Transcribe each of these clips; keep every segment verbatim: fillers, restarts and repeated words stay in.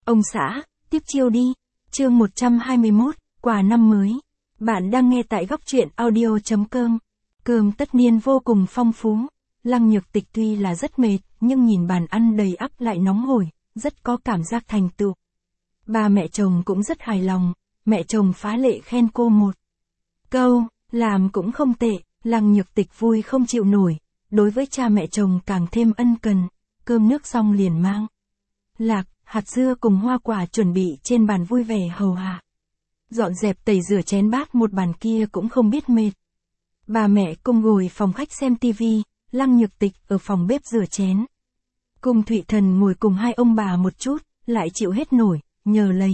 Ông xã, tiếp chiêu đi. Chương một trăm hai mươi mốt, quà năm mới. Bạn đang nghe tại góc truyện audio.com. Cơm tất niên vô cùng phong phú. Lăng Nhược Tịch tuy là rất mệt, nhưng nhìn bàn ăn đầy ắp lại nóng hổi, rất có cảm giác thành tựu. Ba mẹ chồng cũng rất hài lòng, mẹ chồng phá lệ khen cô một câu, làm cũng không tệ. Lăng Nhược Tịch vui không chịu nổi, đối với cha mẹ chồng càng thêm ân cần. Cơm nước xong liền mang lạc, hạt dưa cùng hoa quả chuẩn bị trên bàn vui vẻ hầu hạ. Dọn dẹp tẩy rửa chén bát một bàn kia cũng không biết mệt. Bà mẹ cùng ngồi phòng khách xem tivi, Lăng Nhược Tịch ở phòng bếp rửa chén. Cung Thụy Thần ngồi cùng hai ông bà một chút, lại chịu hết nổi, nhờ lấy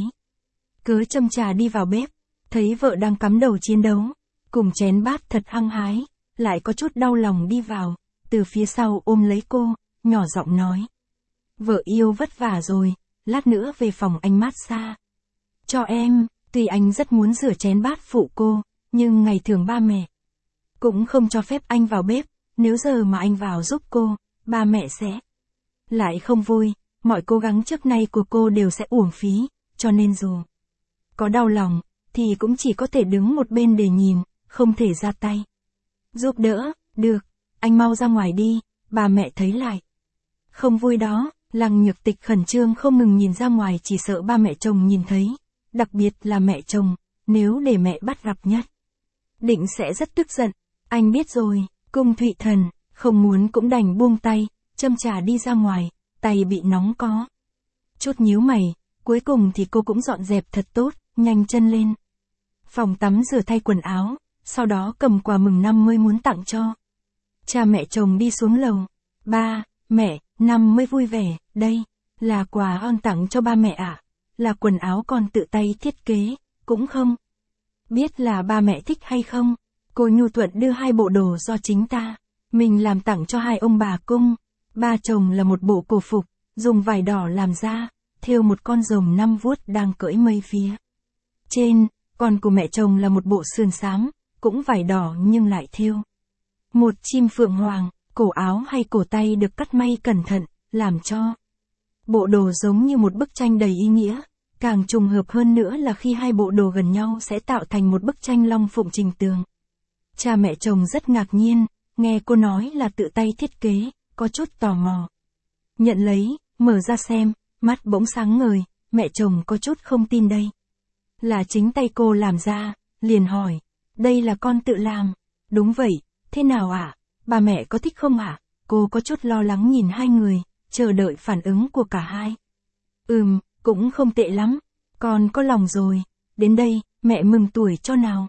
cớ châm trà đi vào bếp, thấy vợ đang cắm đầu chiến đấu, cùng chén bát thật hăng hái, lại có chút đau lòng đi vào, từ phía sau ôm lấy cô, nhỏ giọng nói. Vợ yêu vất vả rồi, lát nữa về phòng anh mát xa cho em. Tuy anh rất muốn rửa chén bát phụ cô, nhưng ngày thường ba mẹ cũng không cho phép anh vào bếp, nếu giờ mà anh vào giúp cô, ba mẹ sẽ lại không vui, mọi cố gắng trước nay của cô đều sẽ uổng phí, cho nên dù có đau lòng, thì cũng chỉ có thể đứng một bên để nhìn, không thể ra tay giúp đỡ. Được, anh mau ra ngoài đi, bà mẹ thấy lại không vui đó. Lăng Nhược Tịch khẩn trương không ngừng nhìn ra ngoài, chỉ sợ ba mẹ chồng nhìn thấy, đặc biệt là mẹ chồng, nếu để mẹ bắt gặp nhất định sẽ rất tức giận. Anh biết rồi. Cung Thụy Thần không muốn cũng đành buông tay, châm trà đi ra ngoài, tay bị nóng có chút nhíu mày. Cuối cùng thì cô cũng dọn dẹp thật tốt, nhanh chân lên phòng tắm rửa thay quần áo, sau đó cầm quà mừng năm mới muốn tặng cho cha mẹ chồng đi xuống lầu. Ba, mẹ, năm mới vui vẻ, đây là quà con tặng cho ba mẹ ạ. Là quần áo con tự tay thiết kế, cũng không biết là ba mẹ thích hay không. Cô nhu thuận đưa hai bộ đồ do chính ta mình làm tặng cho hai ông bà Cung. Ba chồng là một bộ cổ phục, dùng vải đỏ làm ra, thêu một con rồng năm vuốt đang cưỡi mây phía trên. Còn của mẹ chồng là một bộ sườn xám, cũng vải đỏ nhưng lại thêu một chim phượng hoàng. Cổ áo hay cổ tay được cắt may cẩn thận, làm cho bộ đồ giống như một bức tranh đầy ý nghĩa. Càng trùng hợp hơn nữa là khi hai bộ đồ gần nhau sẽ tạo thành một bức tranh long phụng trình tường. Cha mẹ chồng rất ngạc nhiên, nghe cô nói là tự tay thiết kế, có chút tò mò. Nhận lấy, mở ra xem, mắt bỗng sáng ngời, mẹ chồng có chút không tin đây là chính tay cô làm ra, liền hỏi, đây là con tự làm? Đúng vậy, thế nào ạ? À? Bà mẹ có thích không ạ? À? Cô có chút lo lắng nhìn hai người, chờ đợi phản ứng của cả hai. Ừm, cũng không tệ lắm, con có lòng rồi, đến đây, mẹ mừng tuổi cho nào.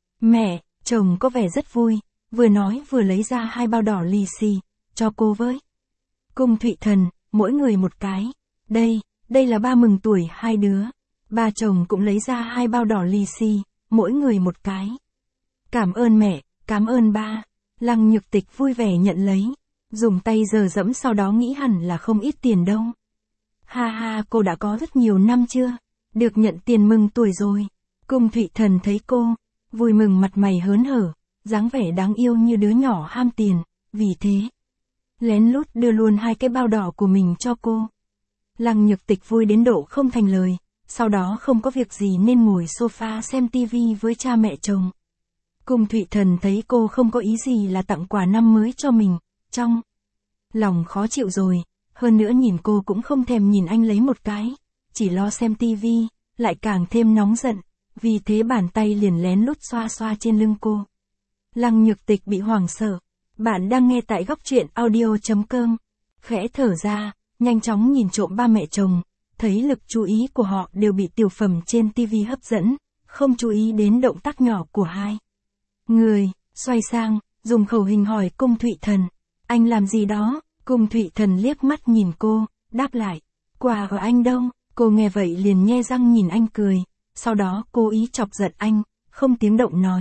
Mẹ, chồng có vẻ rất vui, vừa nói vừa lấy ra hai bao đỏ lì xì, cho cô với Cung Thụy Thần, mỗi người một cái. Đây, đây là ba mừng tuổi hai đứa. Ba chồng cũng lấy ra hai bao đỏ lì xì, mỗi người một cái. Cảm ơn mẹ, cảm ơn ba. Lăng Nhược Tịch vui vẻ nhận lấy, dùng tay dờ dẫm, sau đó nghĩ hẳn là không ít tiền đâu. Ha ha, cô đã có rất nhiều năm chưa được nhận tiền mừng tuổi rồi. Cung Thụy Thần thấy cô vui mừng, mặt mày hớn hở, dáng vẻ đáng yêu như đứa nhỏ ham tiền, vì thế lén lút đưa luôn hai cái bao đỏ của mình cho cô. Lăng Nhược Tịch vui đến độ không thành lời, sau đó không có việc gì nên ngồi sofa xem tivi với cha mẹ chồng. Cung Thụy Thần thấy cô không có ý gì là tặng quà năm mới cho mình, trong lòng khó chịu rồi, hơn nữa nhìn cô cũng không thèm nhìn anh lấy một cái, chỉ lo xem tivi, lại càng thêm nóng giận, vì thế bàn tay liền lén lút xoa xoa trên lưng cô. Lăng Nhược Tịch bị hoảng sợ. Bạn đang nghe tại góc truyện audio.com. Khẽ thở ra, nhanh chóng nhìn trộm ba mẹ chồng, thấy lực chú ý của họ đều bị tiểu phẩm trên tivi hấp dẫn, không chú ý đến động tác nhỏ của hai người. Xoay sang, dùng khẩu hình hỏi Cung Thụy Thần, anh làm gì đó? Cung Thụy Thần liếc mắt nhìn cô, đáp lại, quà của anh đâu? Cô nghe vậy liền nhe răng nhìn anh cười, sau đó cố ý chọc giận anh, không tiếng động nói,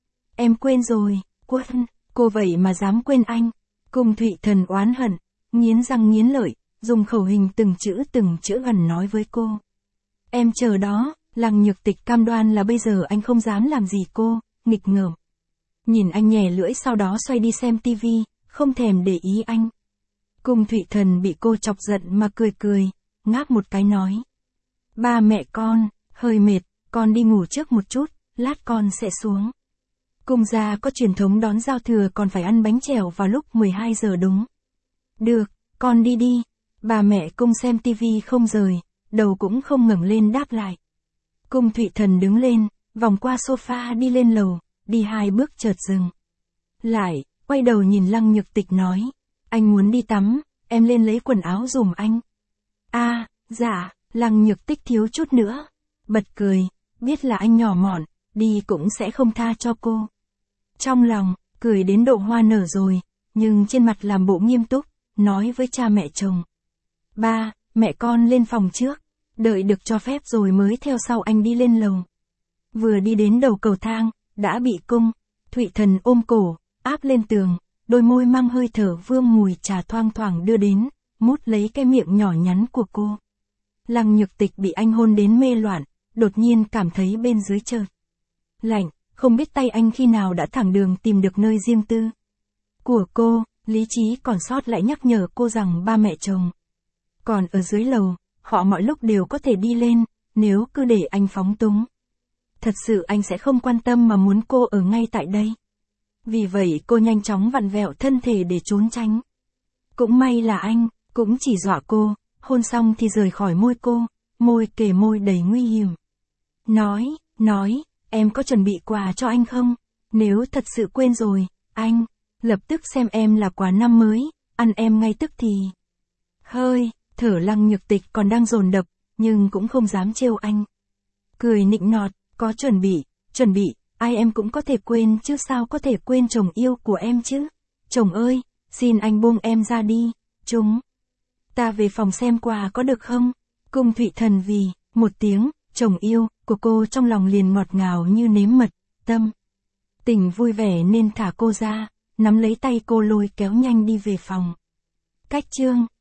em quên rồi. Quên? Cô vậy mà dám quên anh? Cung Thụy Thần oán hận, nghiến răng nghiến lợi, dùng khẩu hình từng chữ từng chữ gần nói với cô. Em chờ đó. Lăng Nhược Tịch cam đoan là bây giờ anh không dám làm gì cô, nghịch ngợm nhìn anh nhè lưỡi, sau đó xoay đi xem tivi, không thèm để ý anh. Cung Thụy Thần bị cô chọc giận mà cười cười, ngáp một cái nói, Ba mẹ con, hơi mệt, con đi ngủ trước một chút, lát con sẽ xuống. Cung gia có truyền thống đón giao thừa còn phải ăn bánh chèo vào lúc mười hai giờ đúng. Được, con đi đi. Bà mẹ Cung xem tivi không rời, đầu cũng không ngẩng lên đáp lại. Cung Thụy Thần đứng lên, vòng qua sofa đi lên lầu, đi hai bước chợt dừng. Lại, quay đầu nhìn Lăng Nhược Tịch nói, anh muốn đi tắm, em lên lấy quần áo dùm anh. A, à, dạ, Lăng Nhược Tích thiếu chút nữa. Bật cười, biết là anh nhỏ mọn, đi cũng sẽ không tha cho cô. Trong lòng, cười đến độ hoa nở rồi, nhưng trên mặt làm bộ nghiêm túc, nói với cha mẹ chồng. Ba, mẹ con lên phòng trước, đợi được cho phép rồi mới theo sau anh đi lên lầu. Vừa đi đến đầu cầu thang, đã bị Cung Thụy Thần ôm cổ, áp lên tường, đôi môi mang hơi thở vương mùi trà thoang thoảng đưa đến, mút lấy cái miệng nhỏ nhắn của cô. Lăng Nhược Tịch bị anh hôn đến mê loạn, đột nhiên cảm thấy bên dưới chợt lạnh, không biết tay anh khi nào đã thẳng đường tìm được nơi riêng tư của cô, lý trí còn sót lại nhắc nhở cô rằng ba mẹ chồng còn ở dưới lầu, họ mọi lúc đều có thể đi lên, nếu cứ để anh phóng túng. Thật sự anh sẽ không quan tâm mà muốn cô ở ngay tại đây. Vì vậy cô nhanh chóng vặn vẹo thân thể để trốn tránh. Cũng may là anh, cũng chỉ dọa cô, hôn xong thì rời khỏi môi cô, môi kề môi đầy nguy hiểm. Nói, nói, em có chuẩn bị quà cho anh không? Nếu thật sự quên rồi, anh, lập tức xem em là quà năm mới, ăn em ngay tức thì. Hơi, thở Lăng Nhược Tịch còn đang dồn đập, nhưng cũng không dám trêu anh. Cười nịnh nọt, có chuẩn bị, chuẩn bị, ai em cũng có thể quên chứ sao có thể quên chồng yêu của em chứ. Chồng ơi, xin anh buông em ra đi, chúng ta về phòng xem quà có được không? Cung Thụy Thần vì, một tiếng, chồng yêu, của cô trong lòng liền ngọt ngào như nếm mật, tâm tình vui vẻ nên thả cô ra, nắm lấy tay cô lôi kéo nhanh đi về phòng. Cách chương